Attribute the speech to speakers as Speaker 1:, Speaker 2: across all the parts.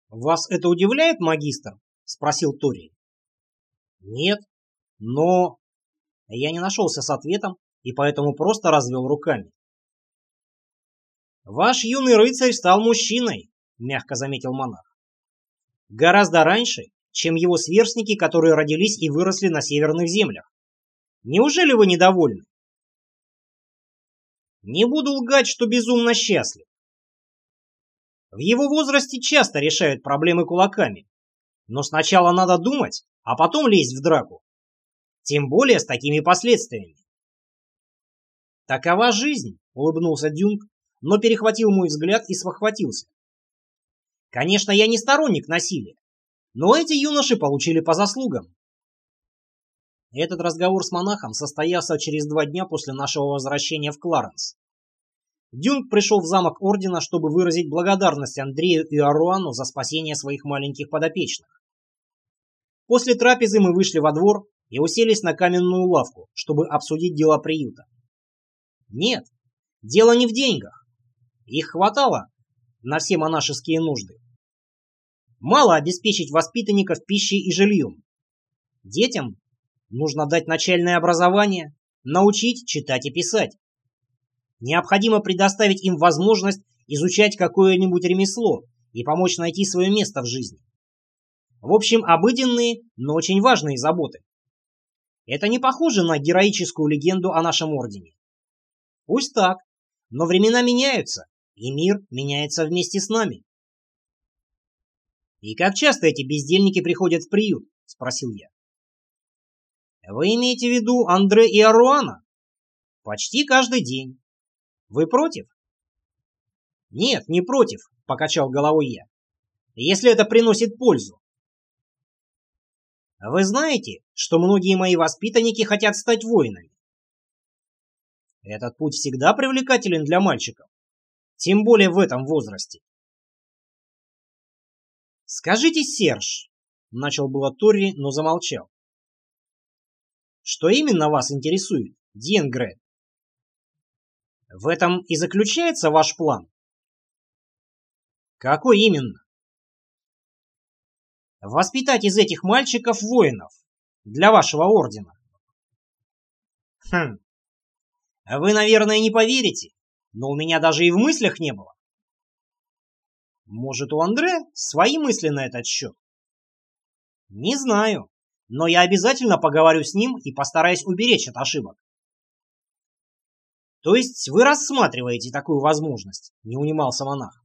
Speaker 1: «Вас это удивляет, магистр?» — спросил Тори. «Нет, но...» Я не нашелся с ответом и поэтому просто развел руками. «Ваш юный рыцарь стал мужчиной», — мягко заметил монах. «Гораздо раньше, чем его сверстники, которые родились и выросли на северных землях. Неужели вы недовольны?» «Не буду лгать, что безумно счастлив. В его возрасте часто решают проблемы кулаками, но сначала надо думать, а потом лезть в драку. Тем более с такими последствиями». «Такова жизнь», — улыбнулся Дюнг, но перехватил мой взгляд и спохватился. «Конечно, я не сторонник насилия, но эти юноши получили по заслугам». Этот разговор с монахом состоялся через 2 дня после нашего возвращения в Кларенс. Дюнг пришел в замок Ордена, чтобы выразить благодарность Андрею и Аруану за спасение своих маленьких подопечных. После трапезы мы вышли во двор и уселись на каменную лавку, чтобы обсудить дела приюта. Нет, дело не в деньгах. Их хватало на все монашеские нужды. Мало обеспечить воспитанников пищей и жильем. Детям нужно дать начальное образование, научить читать и писать. Необходимо предоставить им возможность изучать какое-нибудь ремесло и помочь найти свое место в жизни. В общем, обыденные, но очень важные заботы. Это не похоже на героическую легенду о нашем ордене. Пусть так, но времена меняются, и мир меняется вместе с нами. «И как часто эти бездельники приходят в приют?» — спросил я. «Вы имеете в виду Андре и Аруана?» «Почти каждый день. Вы против?» «Нет, не против», — покачал головой я, «если это приносит пользу. Вы знаете, что многие мои воспитанники хотят стать воинами? Этот путь всегда привлекателен для мальчиков, тем более в этом возрасте. «Скажите, Серж», — начал было Торри, но замолчал. «Что именно вас интересует, Диенгрет? В этом и заключается ваш план?» «Какой именно?» «Воспитать из этих мальчиков воинов для вашего ордена». «Хм, вы, наверное, не поверите, но у меня даже и в мыслях не было». «Может, у Андре свои мысли на этот счет?» «Не знаю, но я обязательно поговорю с ним и постараюсь уберечь от ошибок». «То есть вы рассматриваете такую возможность?» — не унимался монах.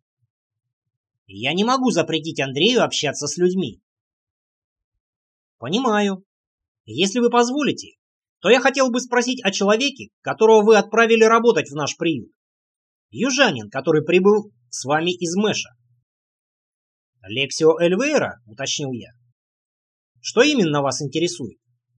Speaker 1: «Я не могу запретить Андрею общаться с людьми». «Понимаю. Если вы позволите, то я хотел бы спросить о человеке, которого вы отправили работать в наш приют. Южанин, который прибыл с вами из Мэша». «Лексио Эльвейра?» — уточнил я. «Что именно вас интересует?»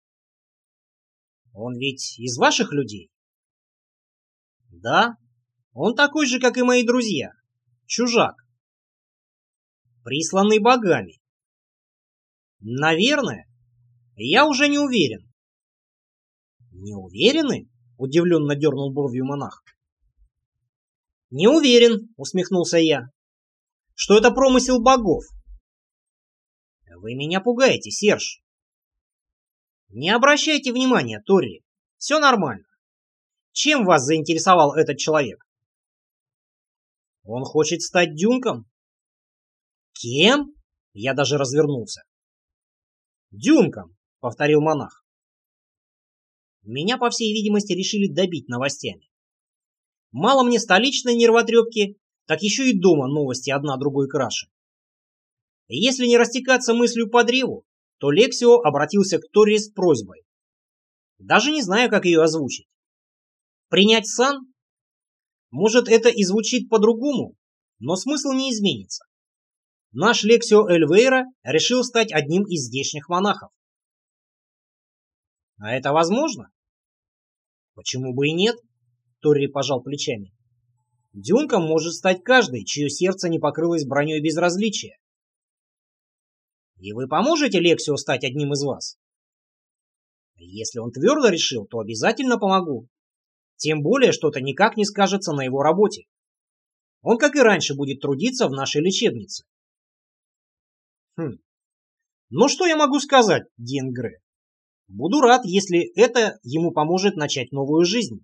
Speaker 1: «Он ведь из ваших людей?» «Да, он такой же, как и мои друзья. Чужак. Присланный богами». «Наверное. Я уже не уверен». «Не уверены?» — удивленно дернул бровью монах. «Не уверен», — усмехнулся я, — «что это промысел богов». «Вы меня пугаете, Серж». «Не обращайте внимания, Торри. Все нормально. Чем вас заинтересовал этот человек?» «Он хочет стать Дюнком». «Кем?» — я даже развернулся. «Дюнком», — повторил монах. Меня, по всей видимости, решили добить новостями. Мало мне столичной нервотрепки, так еще и дома новости одна другой краше. Если не растекаться мыслью по древу, то Лексио обратился к Торри с просьбой. Даже не знаю, как ее озвучить. Принять сан? Может, это и звучит по-другому, но смысл не изменится. Наш Лексио Эльвейра решил стать одним из здешних монахов. А это возможно? Почему бы и нет? Торри пожал плечами. Дюнком может стать каждый, чье сердце не покрылось броней безразличия. И вы поможете Лексио стать одним из вас? Если он твердо решил, то обязательно помогу. Тем более, что это никак не скажется на его работе. Он, как и раньше, будет трудиться в нашей лечебнице. Хм. Ну что я могу сказать, Диэн Гре? Буду рад, если это ему поможет начать новую жизнь.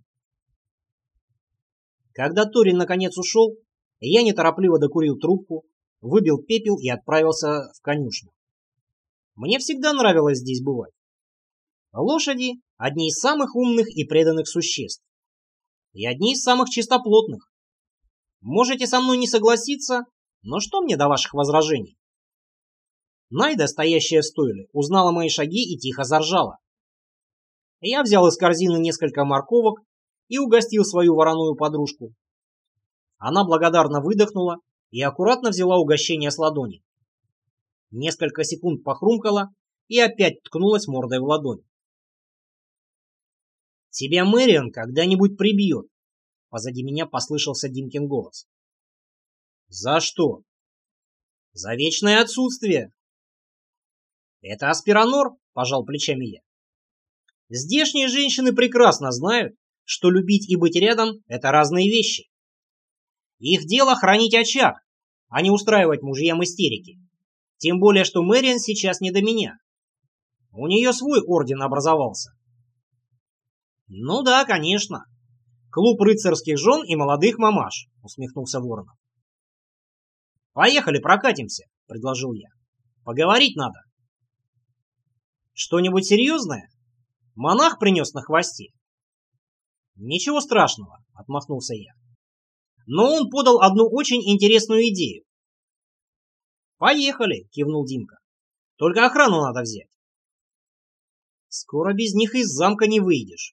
Speaker 1: Когда Торин наконец ушел, я неторопливо докурил трубку, выбил пепел и отправился в конюшню. Мне всегда нравилось здесь бывать. Лошади – одни из самых умных и преданных существ. И одни из самых чистоплотных. Можете со мной не согласиться, но что мне до ваших возражений? Найда, стоящая в стойле, узнала мои шаги и тихо заржала. Я взял из корзины несколько морковок и угостил свою вороную подружку. Она благодарно выдохнула и аккуратно взяла угощение с ладони. Несколько секунд похрумкала и опять ткнулась мордой в ладонь. «Тебя Мэриан когда-нибудь прибьет», — позади меня послышался Димкин голос. «За что?» «За вечное отсутствие». «Это Аспиранор?» — пожал плечами я. «Здешние женщины прекрасно знают, что любить и быть рядом — это разные вещи. Их дело хранить очаг, а не устраивать мужьям истерики. Тем более, что Мэриан сейчас не до меня. У нее свой орден образовался». «Ну да, конечно. Клуб рыцарских жен и молодых мамаш», — усмехнулся Воронов. «Поехали прокатимся», — предложил я. «Поговорить надо». «Что-нибудь серьезное? Монах принес на хвосте?» «Ничего страшного», — отмахнулся я. «Но он подал одну очень интересную идею». «Поехали», — кивнул Димка. «Только охрану надо взять». «Скоро без них из замка не выйдешь».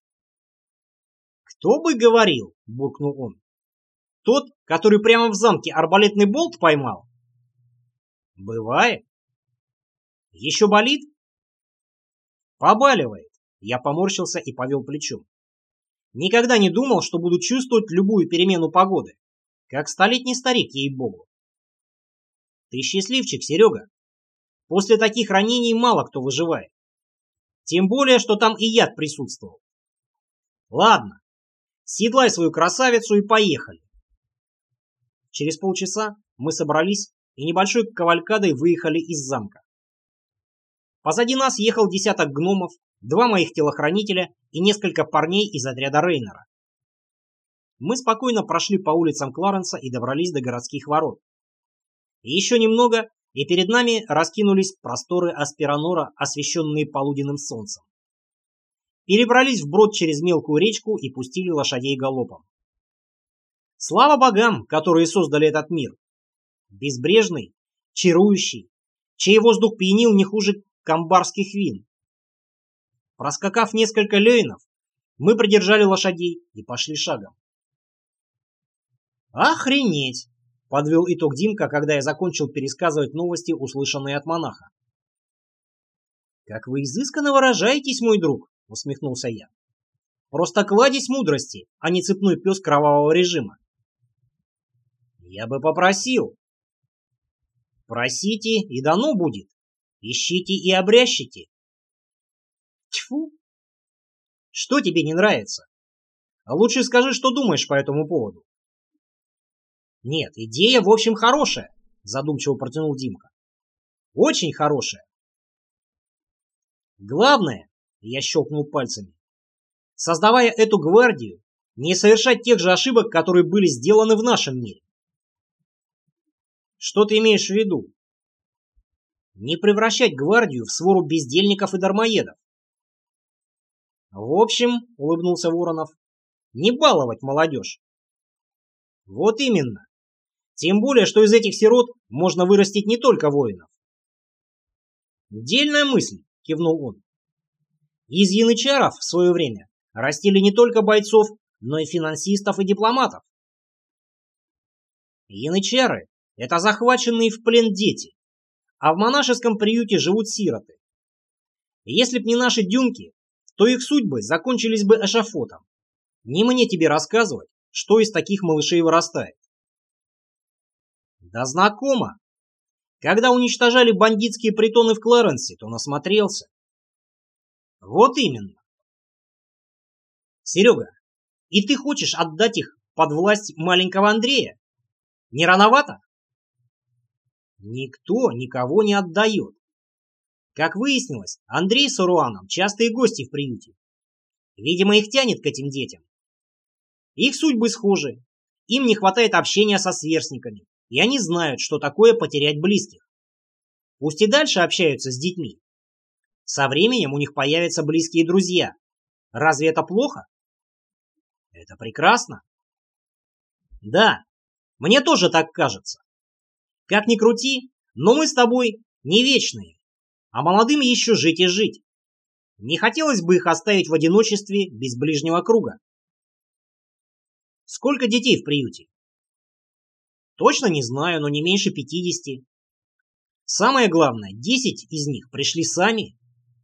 Speaker 1: «Кто бы говорил», — буркнул он. «Тот, который прямо в замке арбалетный болт поймал?» «Бывает». «Еще болит?» «Побаливает». Я поморщился и повел плечом. Никогда не думал, что буду чувствовать любую перемену погоды. Как столетний старик, ей-богу. Ты счастливчик, Серега. После таких ранений мало кто выживает. Тем более, что там и яд присутствовал. Ладно, седлай свою красавицу и поехали. Через полчаса мы собрались и небольшой кавалькадой выехали из замка. Позади нас ехал десяток гномов, 2 моих телохранителя и несколько парней из отряда Рейнера. Мы спокойно прошли по улицам Кларенса и добрались до городских ворот. Еще немного, и перед нами раскинулись просторы Аспиранора, освещенные полуденным солнцем. Перебрались вброд через мелкую речку и пустили лошадей галопом. Слава богам, которые создали этот мир. Безбрежный, чарующий, чей воздух пьянил не хуже камбарских вин. Проскакав несколько лёйнов, мы придержали лошадей и пошли шагом. «Охренеть!» — подвел итог Димка, когда я закончил пересказывать новости, услышанные от монаха. «Как вы изысканно выражаетесь, мой друг!» — усмехнулся я. «Просто кладезь мудрости, а не цепной пес кровавого режима». «Я бы попросил». «Просите, и дано будет. Ищите и обрящите». Тьфу! Что тебе не нравится? А лучше скажи, что думаешь по этому поводу. Нет, идея в общем хорошая, задумчиво протянул Димка. Очень хорошая. Главное, я щелкнул пальцами, создавая эту гвардию, не совершать тех же ошибок, которые были сделаны в нашем мире. Что ты имеешь в виду? Не превращать гвардию в свору бездельников и дармоедов. В общем, улыбнулся Воронов, не баловать молодежь. Вот именно. Тем более, что из этих сирот можно вырастить не только воинов. Дельная мысль, кивнул он. Из янычаров в свое время растили не только бойцов, но и финансистов и дипломатов. Янычары – это захваченные в плен дети, а в монашеском приюте живут сироты. Если б не наши дюнки, то их судьбы закончились бы эшафотом. Не мне тебе рассказывать, что из таких малышей вырастает. Да знакомо. Когда уничтожали бандитские притоны в Кларенсе, то насмотрелся. Вот именно. Серега, и ты хочешь отдать их под власть маленького Андрея? Не рановато? Никто никого не отдает. Как выяснилось, Андрей с Аруаном частые гости в приюте. Видимо, их тянет к этим детям. Их судьбы схожи. Им не хватает общения со сверстниками, и они знают, что такое потерять близких. Пусть и дальше общаются с детьми. Со временем у них появятся близкие друзья. Разве это плохо? Это прекрасно. Да, мне тоже так кажется. Как ни крути, но мы с тобой не вечные, а молодым еще жить и жить. Не хотелось бы их оставить в одиночестве без ближнего круга. Сколько детей в приюте? Точно не знаю, но не меньше 50. Самое главное, 10 из них пришли сами.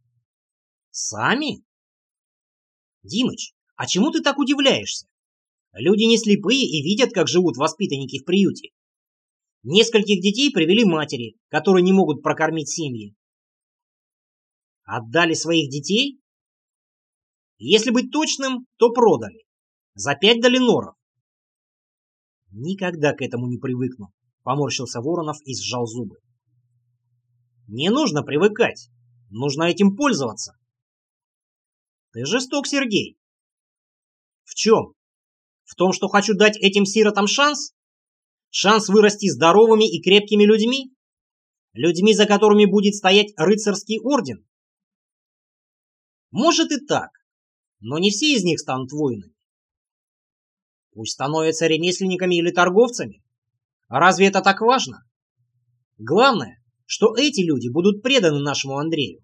Speaker 1: Сами? Димыч, а чему ты так удивляешься? Люди не слепые и видят, как живут воспитанники в приюте. Нескольких детей привели матери, которые не могут прокормить семьи. Отдали своих детей? Если быть точным, то продали. За 5 долиноров. Никогда к этому не привыкну, поморщился Воронов и сжал зубы. Не нужно привыкать. Нужно этим пользоваться. Ты жесток, Сергей. В чем? В том, что хочу дать этим сиротам шанс? Шанс вырасти здоровыми и крепкими людьми? Людьми, за которыми будет стоять рыцарский орден? Может и так, но не все из них станут воинами. Пусть становятся ремесленниками или торговцами. А разве это так важно? Главное, что эти люди будут преданы нашему Андрею.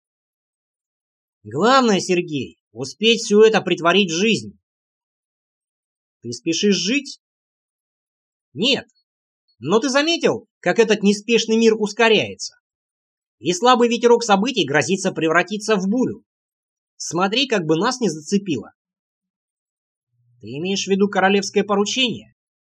Speaker 1: Главное, Сергей, успеть все это претворить в жизнь. Ты спешишь жить? Нет. Но ты заметил, как этот неспешный мир ускоряется? И слабый ветерок событий грозится превратиться в бурю. Смотри, как бы нас не зацепило. Ты имеешь в виду королевское поручение?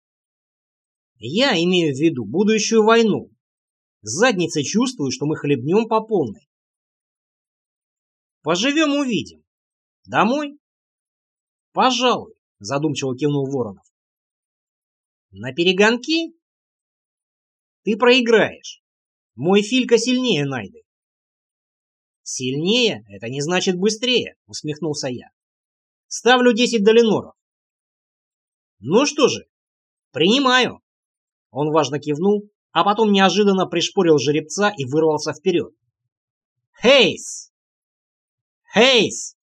Speaker 1: Я имею в виду будущую войну. С задницей чувствую, что мы хлебнем по полной. Поживем, увидим. Домой? Пожалуй, задумчиво кивнул Воронов. На перегонки? Ты проиграешь. Мой Филька сильнее Найды. Сильнее — это не значит быстрее, усмехнулся я. Ставлю 10 долиноров. Ну что же, принимаю. Он важно кивнул, а потом неожиданно пришпорил жеребца и вырвался вперед. Хейс! Хейс!